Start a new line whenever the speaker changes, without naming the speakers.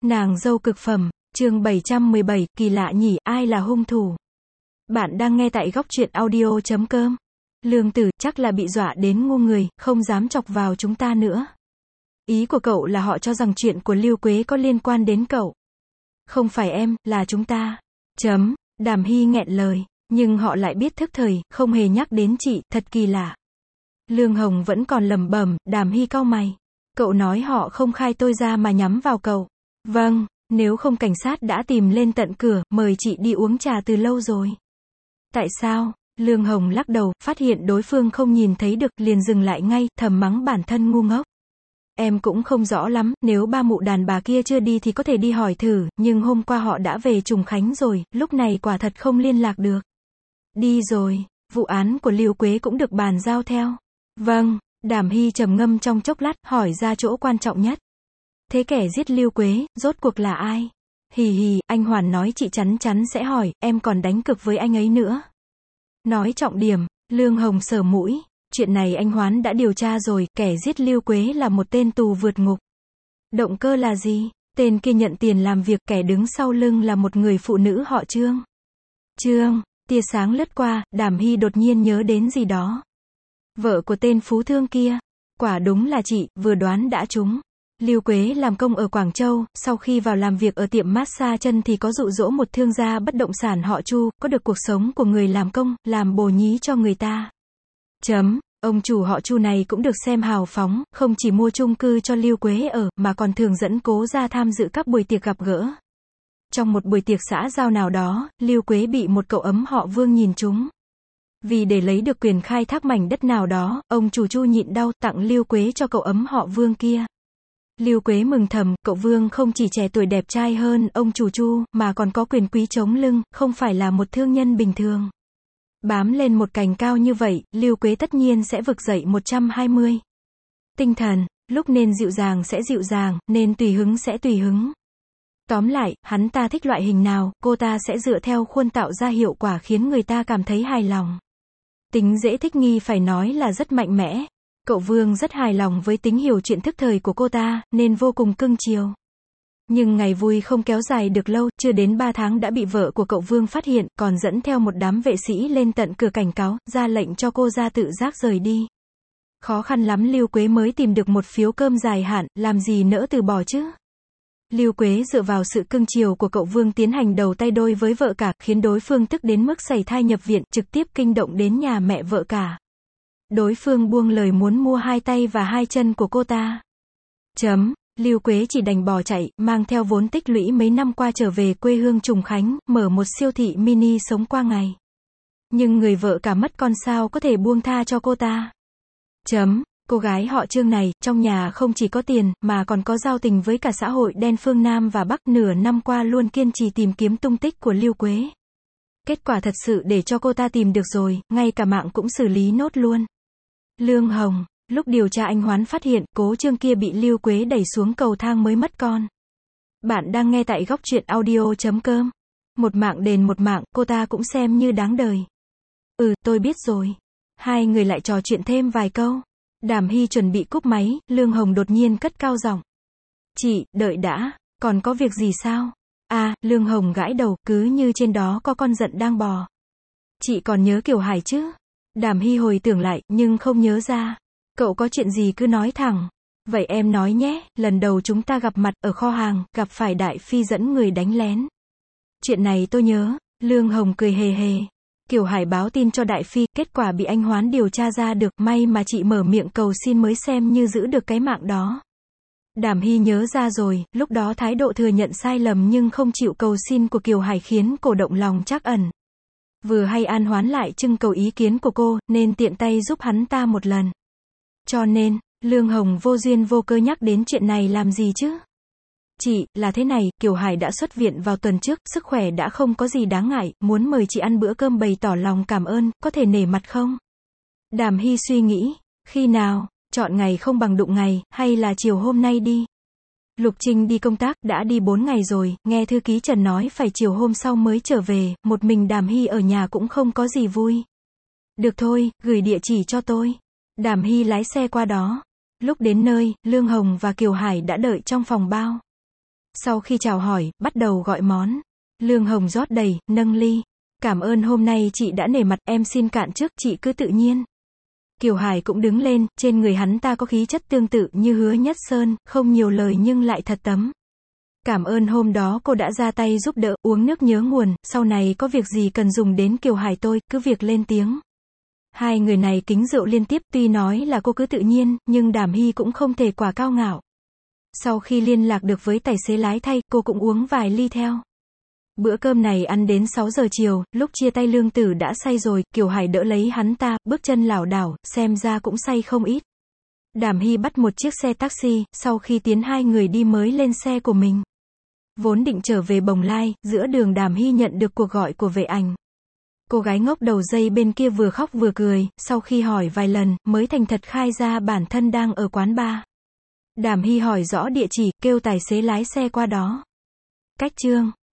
Nàng dâu cực phẩm, chương 717, kỳ lạ nhỉ, ai là hung thủ? Bạn đang nghe tại góc truyện audio.com. Lương Tử, chắc là bị dọa đến ngu người, không dám chọc vào chúng ta nữa. Ý của cậu là họ cho rằng chuyện của Lưu Quế có liên quan đến cậu. Không phải em, là chúng ta. Đàm Hy nghẹn lời, nhưng họ lại biết thức thời, không hề nhắc đến chị, thật kỳ lạ. Lương Hồng vẫn còn lẩm bẩm, Đàm Hy cau mày. Cậu nói họ không khai tôi ra mà nhắm vào cậu. Vâng, nếu không cảnh sát đã tìm lên tận cửa, mời chị đi uống trà từ lâu rồi. Tại sao? Lương Hồng lắc đầu, phát hiện đối phương không nhìn thấy được, liền dừng lại ngay, thầm mắng bản thân ngu ngốc. Em cũng không rõ lắm, nếu ba mụ đàn bà kia chưa đi thì có thể đi hỏi thử, nhưng hôm qua họ đã về Trùng Khánh rồi, lúc này quả thật không liên lạc được. Đi rồi, vụ án của Lưu Quế cũng được bàn giao theo. Vâng, Đàm Hy trầm ngâm trong chốc lát, hỏi ra chỗ quan trọng nhất. Thế kẻ giết Lưu Quế, rốt cuộc là ai? Hì hì, anh Hoàn nói chị chắn chắn sẽ hỏi, em còn đánh cược với anh ấy nữa. Nói trọng điểm, Lương Hồng sờ mũi. Chuyện này anh Hoán đã điều tra rồi, kẻ giết Lưu Quế là một tên tù vượt ngục. Động cơ là gì? Tên kia nhận tiền làm việc, kẻ đứng sau lưng là một người phụ nữ họ Trương. Trương, tia sáng lướt qua, Đàm Hy đột nhiên nhớ đến gì đó. Vợ của tên phú thương kia. Quả đúng là chị, vừa đoán đã trúng. Lưu Quế làm công ở Quảng Châu, sau khi vào làm việc ở tiệm massage chân thì có dụ dỗ một thương gia bất động sản họ Chu, có được cuộc sống của người làm công, làm bồ nhí cho người ta. Ông chủ họ Chu này cũng được xem hào phóng, không chỉ mua chung cư cho Lưu Quế ở, mà còn thường dẫn cố ra tham dự các buổi tiệc gặp gỡ. Trong một buổi tiệc xã giao nào đó, Lưu Quế bị một cậu ấm họ Vương nhìn trúng. Vì để lấy được quyền khai thác mảnh đất nào đó, ông chủ Chu nhịn đau, tặng Lưu Quế cho cậu ấm họ Vương kia. Lưu Quế mừng thầm, cậu Vương không chỉ trẻ tuổi đẹp trai hơn ông chủ Chu, mà còn có quyền quý chống lưng, không phải là một thương nhân bình thường. Bám lên một cành cao như vậy, Lưu Quế tất nhiên sẽ vực dậy 120. Tinh thần, lúc nên dịu dàng sẽ dịu dàng, nên tùy hứng sẽ tùy hứng. Tóm lại, hắn ta thích loại hình nào, cô ta sẽ dựa theo khuôn tạo ra hiệu quả khiến người ta cảm thấy hài lòng. Tính dễ thích nghi phải nói là rất mạnh mẽ. Cậu Vương rất hài lòng với tính hiểu chuyện thức thời của cô ta, nên vô cùng cưng chiều. Nhưng ngày vui không kéo dài được lâu, chưa đến 3 tháng đã bị vợ của cậu Vương phát hiện, còn dẫn theo một đám vệ sĩ lên tận cửa cảnh cáo, ra lệnh cho cô ra tự giác rời đi. Khó khăn lắm Lưu Quế mới tìm được một phiếu cơm dài hạn, làm gì nỡ từ bỏ chứ. Lưu Quế dựa vào sự cưng chiều của cậu Vương tiến hành đầu tay đôi với vợ cả, khiến đối phương tức đến mức sảy thai nhập viện, trực tiếp kinh động đến nhà mẹ vợ cả. Đối phương buông lời muốn mua 2 tay và 2 chân của cô ta. Lưu Quế chỉ đành bỏ chạy, mang theo vốn tích lũy mấy năm qua trở về quê hương Trùng Khánh, mở một siêu thị mini sống qua ngày. Nhưng người vợ cả mất con sao có thể buông tha cho cô ta. Cô gái họ Trương này, trong nhà không chỉ có tiền, mà còn có giao tình với cả xã hội đen phương Nam và Bắc, nửa năm qua luôn kiên trì tìm kiếm tung tích của Lưu Quế. Kết quả thật sự để cho cô ta tìm được rồi, ngay cả mạng cũng xử lý nốt luôn. Lương Hồng, lúc điều tra anh Hoán phát hiện, cố Trương kia bị Lưu Quế đẩy xuống cầu thang mới mất con. Bạn đang nghe tại góc truyện audio.com. Một mạng đền một mạng, cô ta cũng xem như đáng đời. Tôi biết rồi. Hai người lại trò chuyện thêm vài câu. Đàm Hy chuẩn bị cúp máy, Lương Hồng đột nhiên cất cao giọng. Chị, đợi đã, còn có việc gì sao? Lương Hồng gãi đầu, cứ như trên đó có con giận đang bò. Chị còn nhớ Kiều Hải chứ? Đàm Hy hồi tưởng lại, nhưng không nhớ ra. Cậu có chuyện gì cứ nói thẳng. Vậy em nói nhé, lần đầu chúng ta gặp mặt ở kho hàng, gặp phải Đại Phi dẫn người đánh lén. Chuyện này tôi nhớ. Lương Hồng cười hề hề. Kiều Hải báo tin cho Đại Phi, kết quả bị anh Hoán điều tra ra được, may mà chị mở miệng cầu xin mới xem như giữ được cái mạng đó. Đàm Hy nhớ ra rồi, lúc đó thái độ thừa nhận sai lầm nhưng không chịu cầu xin của Kiều Hải khiến cô động lòng trắc ẩn. Vừa hay An Hoán lại trưng cầu ý kiến của cô, nên tiện tay giúp hắn ta một lần. Cho nên, Lương Hồng vô duyên vô cớ nhắc đến chuyện này làm gì chứ? Chị, là thế này, Kiều Hải đã xuất viện vào tuần trước, sức khỏe đã không có gì đáng ngại, muốn mời chị ăn bữa cơm bày tỏ lòng cảm ơn, có thể nể mặt không? Đàm Hy suy nghĩ, khi nào, chọn ngày không bằng đụng ngày, hay là chiều hôm nay đi? Lục Trinh đi công tác, đã đi 4 ngày rồi, nghe thư ký Trần nói phải chiều hôm sau mới trở về, một mình Đàm Hy ở nhà cũng không có gì vui. Được thôi, gửi địa chỉ cho tôi. Đàm Hy lái xe qua đó. Lúc đến nơi, Lương Hồng và Kiều Hải đã đợi trong phòng bao. Sau khi chào hỏi, bắt đầu gọi món. Lương Hồng rót đầy, nâng ly. Cảm ơn hôm nay chị đã nể mặt, em xin cạn trước, chị cứ tự nhiên. Kiều Hải cũng đứng lên, trên người hắn ta có khí chất tương tự như Hứa Nhất Sơn, không nhiều lời nhưng lại thật tấm. Cảm ơn hôm đó cô đã ra tay giúp đỡ, uống nước nhớ nguồn, sau này có việc gì cần dùng đến Kiều Hải tôi, cứ việc lên tiếng. Hai người này kính rượu liên tiếp, tuy nói là cô cứ tự nhiên, nhưng Đàm Hy cũng không thể quá cao ngạo. Sau khi liên lạc được với tài xế lái thay, cô cũng uống vài ly theo. Bữa cơm này ăn đến 6 giờ chiều, lúc chia tay Lương Tử đã say rồi, Kiều Hải đỡ lấy hắn ta, bước chân lảo đảo, xem ra cũng say không ít. Đàm Hy bắt một chiếc xe taxi, sau khi tiến hai người đi mới lên xe của mình. Vốn định trở về Bồng Lai, giữa đường Đàm Hy nhận được cuộc gọi của vệ ảnh. Cô gái ngốc đầu dây bên kia vừa khóc vừa cười, sau khi hỏi vài lần, mới thành thật khai ra bản thân đang ở quán bar. Đàm Hy hỏi rõ địa chỉ, kêu tài xế lái xe qua đó. Cách chương